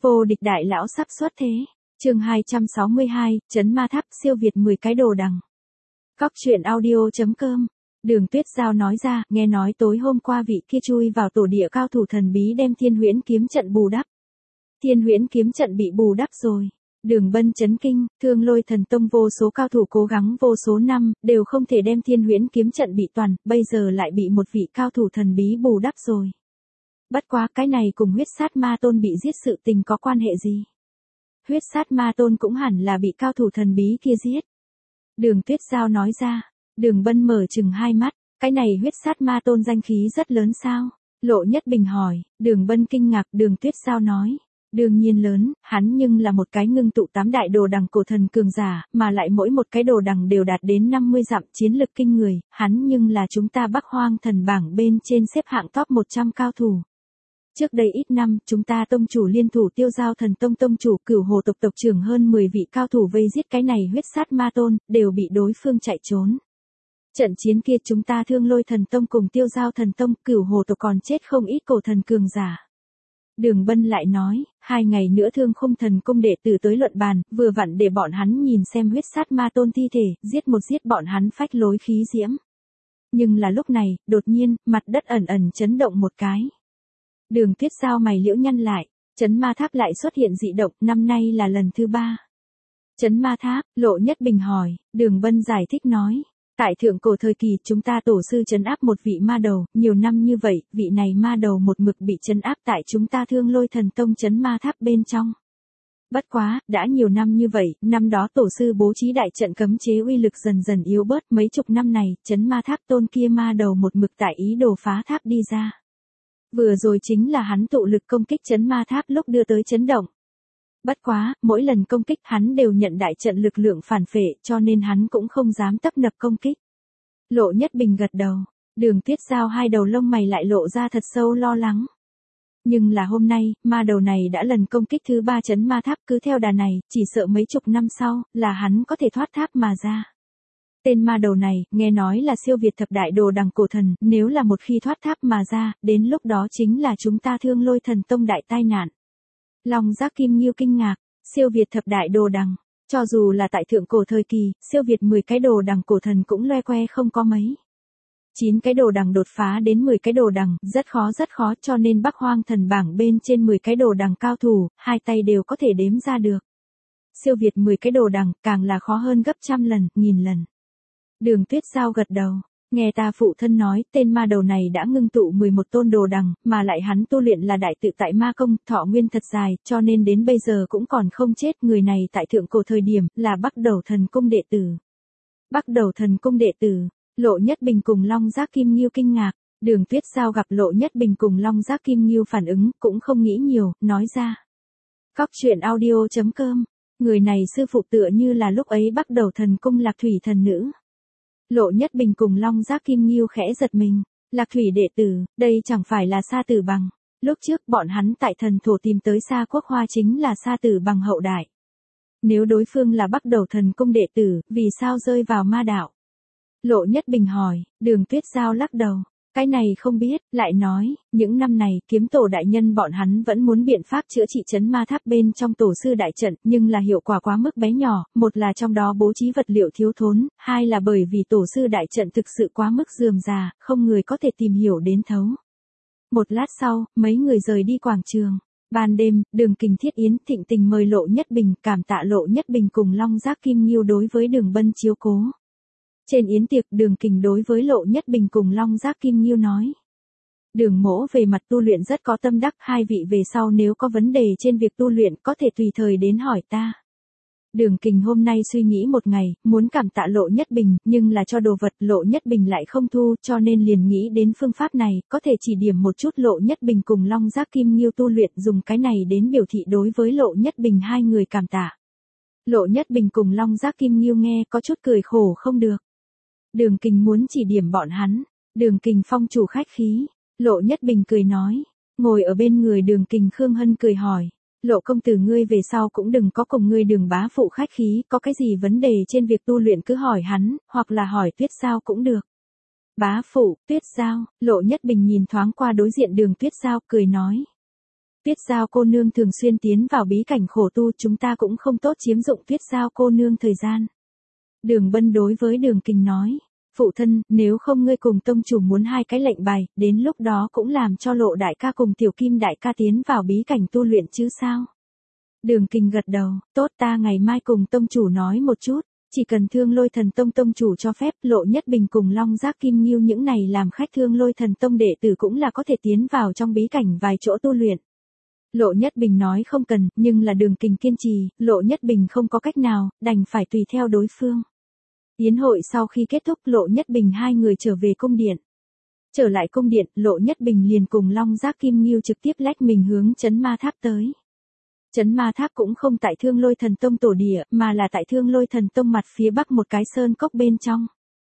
Vô địch đại lão sắp xuất thế. Chương 262, Trấn Ma Tháp siêu việt 10 cái đồ đằng. Cóc truyện audio.com. Đường Tuyết Giao nói ra, nghe nói tối hôm qua vị kia chui vào tổ địa cao thủ thần bí đem Thiên Huyễn kiếm trận bù đắp. Thiên Huyễn kiếm trận bị bù đắp rồi. Đường Bân chấn kinh, Thương Lôi Thần Tông vô số cao thủ cố gắng vô số năm, đều không thể đem Thiên Huyễn kiếm trận bị toàn, bây giờ lại bị một vị cao thủ thần bí bù đắp rồi. Bất quá cái này cùng huyết sát ma tôn bị giết sự tình có quan hệ gì? Huyết sát ma tôn cũng hẳn là bị cao thủ thần bí kia giết. Đường Tuyết Giao nói ra. Đường Bân mở chừng hai mắt, cái này huyết sát ma tôn danh khí rất lớn sao? Lộ Nhất Bình hỏi. Đường Bân kinh ngạc. Đường Tuyết Giao nói. Đương nhiên lớn, hắn nhưng là một cái ngưng tụ 8 đại đồ đằng cổ thần cường giả, mà lại mỗi một cái đồ đằng đều đạt đến 50 dặm chiến lực kinh người, hắn nhưng là chúng ta Bắc Hoang thần bảng bên trên xếp hạng top 100 cao thủ. Trước đây ít năm, chúng ta tông chủ liên thủ Tiêu Giao Thần Tông tông chủ Cửu Hồ tộc tộc trưởng hơn 10 vị cao thủ vây giết cái này huyết sát ma tôn, đều bị đối phương chạy trốn. Trận chiến kia chúng ta Thương Lôi Thần Tông cùng Tiêu Giao Thần Tông, Cửu Hồ tộc còn chết không ít cổ thần cường giả. Đường Bân lại nói, 2 ngày nữa Thương Khung Thần Cung đệ tử tới luận bàn, vừa vặn để bọn hắn nhìn xem huyết sát ma tôn thi thể, giết bọn hắn phách lối khí diễm. Nhưng là lúc này, đột nhiên, mặt đất ẩn ẩn chấn động một cái. Đường Tuyết Giao mày liễu nhăn lại, Trấn Ma Tháp lại xuất hiện dị động, năm nay là lần thứ 3. Trấn Ma Tháp, Lộ Nhất Bình hỏi. Đường Bân giải thích nói, tại thượng cổ thời kỳ chúng ta tổ sư trấn áp một vị ma đầu, nhiều năm như vậy, vị này ma đầu một mực bị trấn áp tại chúng ta Thương Lôi Thần Tông Trấn Ma Tháp bên trong. Bất quá, đã nhiều năm như vậy, năm đó tổ sư bố trí đại trận cấm chế uy lực dần dần yếu bớt, mấy chục năm này, Trấn Ma Tháp tôn kia ma đầu một mực tại ý đồ phá tháp đi ra. Vừa rồi chính là hắn tụ lực công kích Trấn Ma Tháp lúc đưa tới chấn động. Bất quá, mỗi lần công kích hắn đều nhận đại trận lực lượng phản phệ, cho nên hắn cũng không dám tấp nập công kích. Lộ Nhất Bình gật đầu. Đường Tuyết Giao hai đầu lông mày lại lộ ra thật sâu lo lắng. Nhưng là hôm nay, ma đầu này đã lần công kích thứ 3 Trấn Ma Tháp, cứ theo đà này, chỉ sợ mấy chục năm sau, là hắn có thể thoát tháp mà ra. Tên ma đầu này, nghe nói là siêu việt thập đại đồ đằng cổ thần, nếu là một khi thoát tháp mà ra, đến lúc đó chính là chúng ta Thương Lôi Thần Tông đại tai nạn. Long Giác Kim Nghiêu kinh ngạc, siêu việt thập đại đồ đằng, cho dù là tại thượng cổ thời kỳ, siêu việt 10 cái đồ đằng cổ thần cũng loe que không có mấy. 9 cái đồ đằng đột phá đến 10 cái đồ đằng, rất khó, cho nên Bắc Hoang thần bảng bên trên 10 cái đồ đằng cao thủ, hai tay đều có thể đếm ra được. Siêu việt 10 cái đồ đằng, càng là khó hơn gấp trăm lần, nghìn lần. Đường Tuyết Giao gật đầu. Nghe ta phụ thân nói, tên ma đầu này đã ngưng tụ 11 tôn đồ đằng, mà lại hắn tu luyện là đại tự tại ma công, thọ nguyên thật dài, cho nên đến bây giờ cũng còn không chết. Người này tại thượng cổ thời điểm, là Bắc Đầu Thần Cung đệ tử. Bắc Đầu Thần Cung đệ tử, Lộ Nhất Bình cùng Long Giác Kim Nghiêu kinh ngạc. Đường Tuyết Giao gặp Lộ Nhất Bình cùng Long Giác Kim Nghiêu phản ứng, cũng không nghĩ nhiều, nói ra. Cóc truyện audio.com, người này sư phụ tựa như là lúc ấy Bắc Đầu Thần Cung Lạc Thủy thần nữ. Lộ Nhất Bình cùng Long Giác Kim Nghiêu khẽ giật mình. Lạc Thủy đệ tử, đây chẳng phải là Sa Tử Bằng. Lúc trước bọn hắn tại thần thổ tìm tới Sa Quốc Hoa chính là Sa Tử Bằng hậu đại. Nếu đối phương là Bắc Đầu Thần Cung đệ tử, vì sao rơi vào ma đạo? Lộ Nhất Bình hỏi. Đường Tuyết Giao lắc đầu. Cái này không biết, lại nói, những năm này, kiếm tổ đại nhân bọn hắn vẫn muốn biện pháp chữa trị Trấn Ma Tháp bên trong tổ sư đại trận, nhưng là hiệu quả quá mức bé nhỏ, một là trong đó bố trí vật liệu thiếu thốn, hai là bởi vì tổ sư đại trận thực sự quá mức rườm rà, không người có thể tìm hiểu đến thấu. Một lát sau, mấy người rời đi quảng trường. Ban đêm, Đường Kình Thiết Yến thịnh tình mời Lộ Nhất Bình, cảm tạ Lộ Nhất Bình cùng Long Giác Kim Nghiêu đối với Đường Bân chiếu cố. Trên yến tiệc, Đường Kình đối với Lộ Nhất Bình cùng Long Giác Kim Nghiêu nói. Đường mỗ về mặt tu luyện rất có tâm đắc, hai vị về sau nếu có vấn đề trên việc tu luyện có thể tùy thời đến hỏi ta. Đường Kình hôm nay suy nghĩ một ngày, muốn cảm tạ Lộ Nhất Bình, nhưng là cho đồ vật Lộ Nhất Bình lại không thu, cho nên liền nghĩ đến phương pháp này, có thể chỉ điểm một chút Lộ Nhất Bình cùng Long Giác Kim Nghiêu tu luyện, dùng cái này đến biểu thị đối với Lộ Nhất Bình hai người cảm tạ. Lộ Nhất Bình cùng Long Giác Kim Nghiêu nghe có chút cười khổ không được. Đường Kình muốn chỉ điểm bọn hắn. Đường Kình phong chủ khách khí. Lộ Nhất Bình cười nói. Ngồi ở bên người Đường Kình Khương Hân cười hỏi. Lộ công tử ngươi về sau cũng đừng có cùng ngươi Đường bá phụ khách khí, có cái gì vấn đề trên việc tu luyện cứ hỏi hắn, hoặc là hỏi Tuyết Giao cũng được. Bá phụ, Tuyết Giao, Lộ Nhất Bình nhìn thoáng qua đối diện Đường Tuyết Giao cười nói. Tuyết Giao cô nương thường xuyên tiến vào bí cảnh khổ tu, chúng ta cũng không tốt chiếm dụng Tuyết Giao cô nương thời gian. Đường Bân đối với Đường Kình nói, phụ thân, nếu không ngươi cùng tông chủ muốn hai cái lệnh bài, đến lúc đó cũng làm cho Lộ đại ca cùng Tiểu Kim đại ca tiến vào bí cảnh tu luyện chứ sao? Đường Kình gật đầu, tốt, ta ngày mai cùng tông chủ nói một chút, chỉ cần Thương Lôi Thần Tông tông chủ cho phép, Lộ Nhất Bình cùng Long Giác Kim Nghiêu những này làm khách Thương Lôi Thần Tông đệ tử cũng là có thể tiến vào trong bí cảnh vài chỗ tu luyện. Lộ Nhất Bình nói không cần, nhưng là Đường Kình kiên trì, Lộ Nhất Bình không có cách nào, đành phải tùy theo đối phương. Yến hội sau khi kết thúc, Lộ Nhất Bình hai người trở về cung điện. Trở lại cung điện, Lộ Nhất Bình liền cùng Long Giác Kim Nghiêu trực tiếp lách mình hướng Trấn Ma Tháp tới. Trấn Ma Tháp cũng không tại Thương Lôi Thần Tông tổ địa, mà là tại Thương Lôi Thần Tông mặt phía bắc một cái sơn cốc bên trong.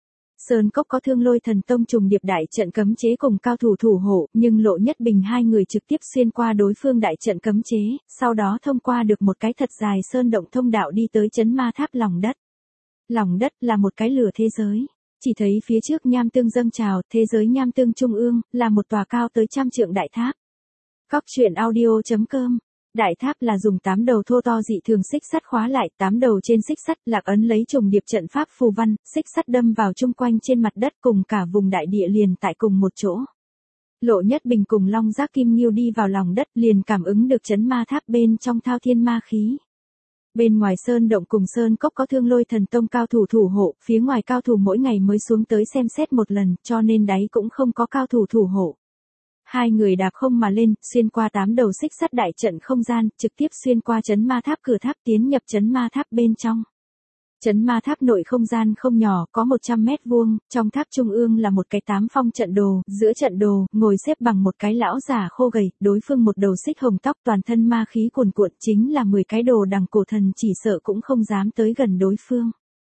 Sơn cốc có Thương Lôi Thần Tông trùng điệp đại trận cấm chế cùng cao thủ thủ hộ, nhưng Lộ Nhất Bình hai người trực tiếp xuyên qua đối phương đại trận cấm chế, sau đó thông qua được một cái thật dài sơn động thông đạo đi tới Trấn Ma Tháp lòng đất. Lòng đất là một cái lửa thế giới. Chỉ thấy phía trước nham tương dâng trào, thế giới nham tương trung ương, là một tòa cao tới 100 trượng đại tháp. Cóc truyện audio.com. Đại tháp là dùng 8 đầu thô to dị thường xích sắt khóa lại, 8 đầu trên xích sắt lạc ấn lấy trùng điệp trận pháp phù văn, xích sắt đâm vào chung quanh trên mặt đất cùng cả vùng đại địa liền tại cùng một chỗ. Lộ Nhất Bình cùng Long Giác Kim Nghiêu đi vào lòng đất liền cảm ứng được Trấn Ma Tháp bên trong thao thiên ma khí. Bên ngoài sơn động cùng sơn cốc có Thương Lôi Thần Tông cao thủ thủ hộ, phía ngoài cao thủ mỗi ngày mới xuống tới xem xét một lần, cho nên đáy cũng không có cao thủ thủ hộ. Hai người đạp không mà lên, xuyên qua 8 đầu xích sắt đại trận không gian, trực tiếp xuyên qua Trấn Ma Tháp cửa tháp tiến nhập Trấn Ma Tháp bên trong. Trấn Ma Tháp nội không gian không nhỏ, có 100 mét vuông, trong tháp trung ương là một cái 8 phong trận đồ, giữa trận đồ, ngồi xếp bằng một cái lão già khô gầy, đối phương một đầu xích hồng tóc, toàn thân ma khí cuồn cuộn, chính là 10 cái đồ đằng cổ thần, chỉ sợ cũng không dám tới gần đối phương.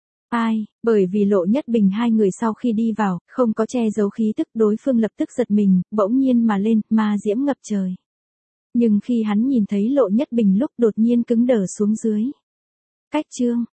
Ai, bởi vì Lộ Nhất Bình hai người sau khi đi vào, không có che giấu khí tức, đối phương lập tức giật mình, bỗng nhiên mà lên, ma diễm ngập trời. Nhưng khi hắn nhìn thấy Lộ Nhất Bình lúc đột nhiên cứng đờ xuống dưới. Cách chương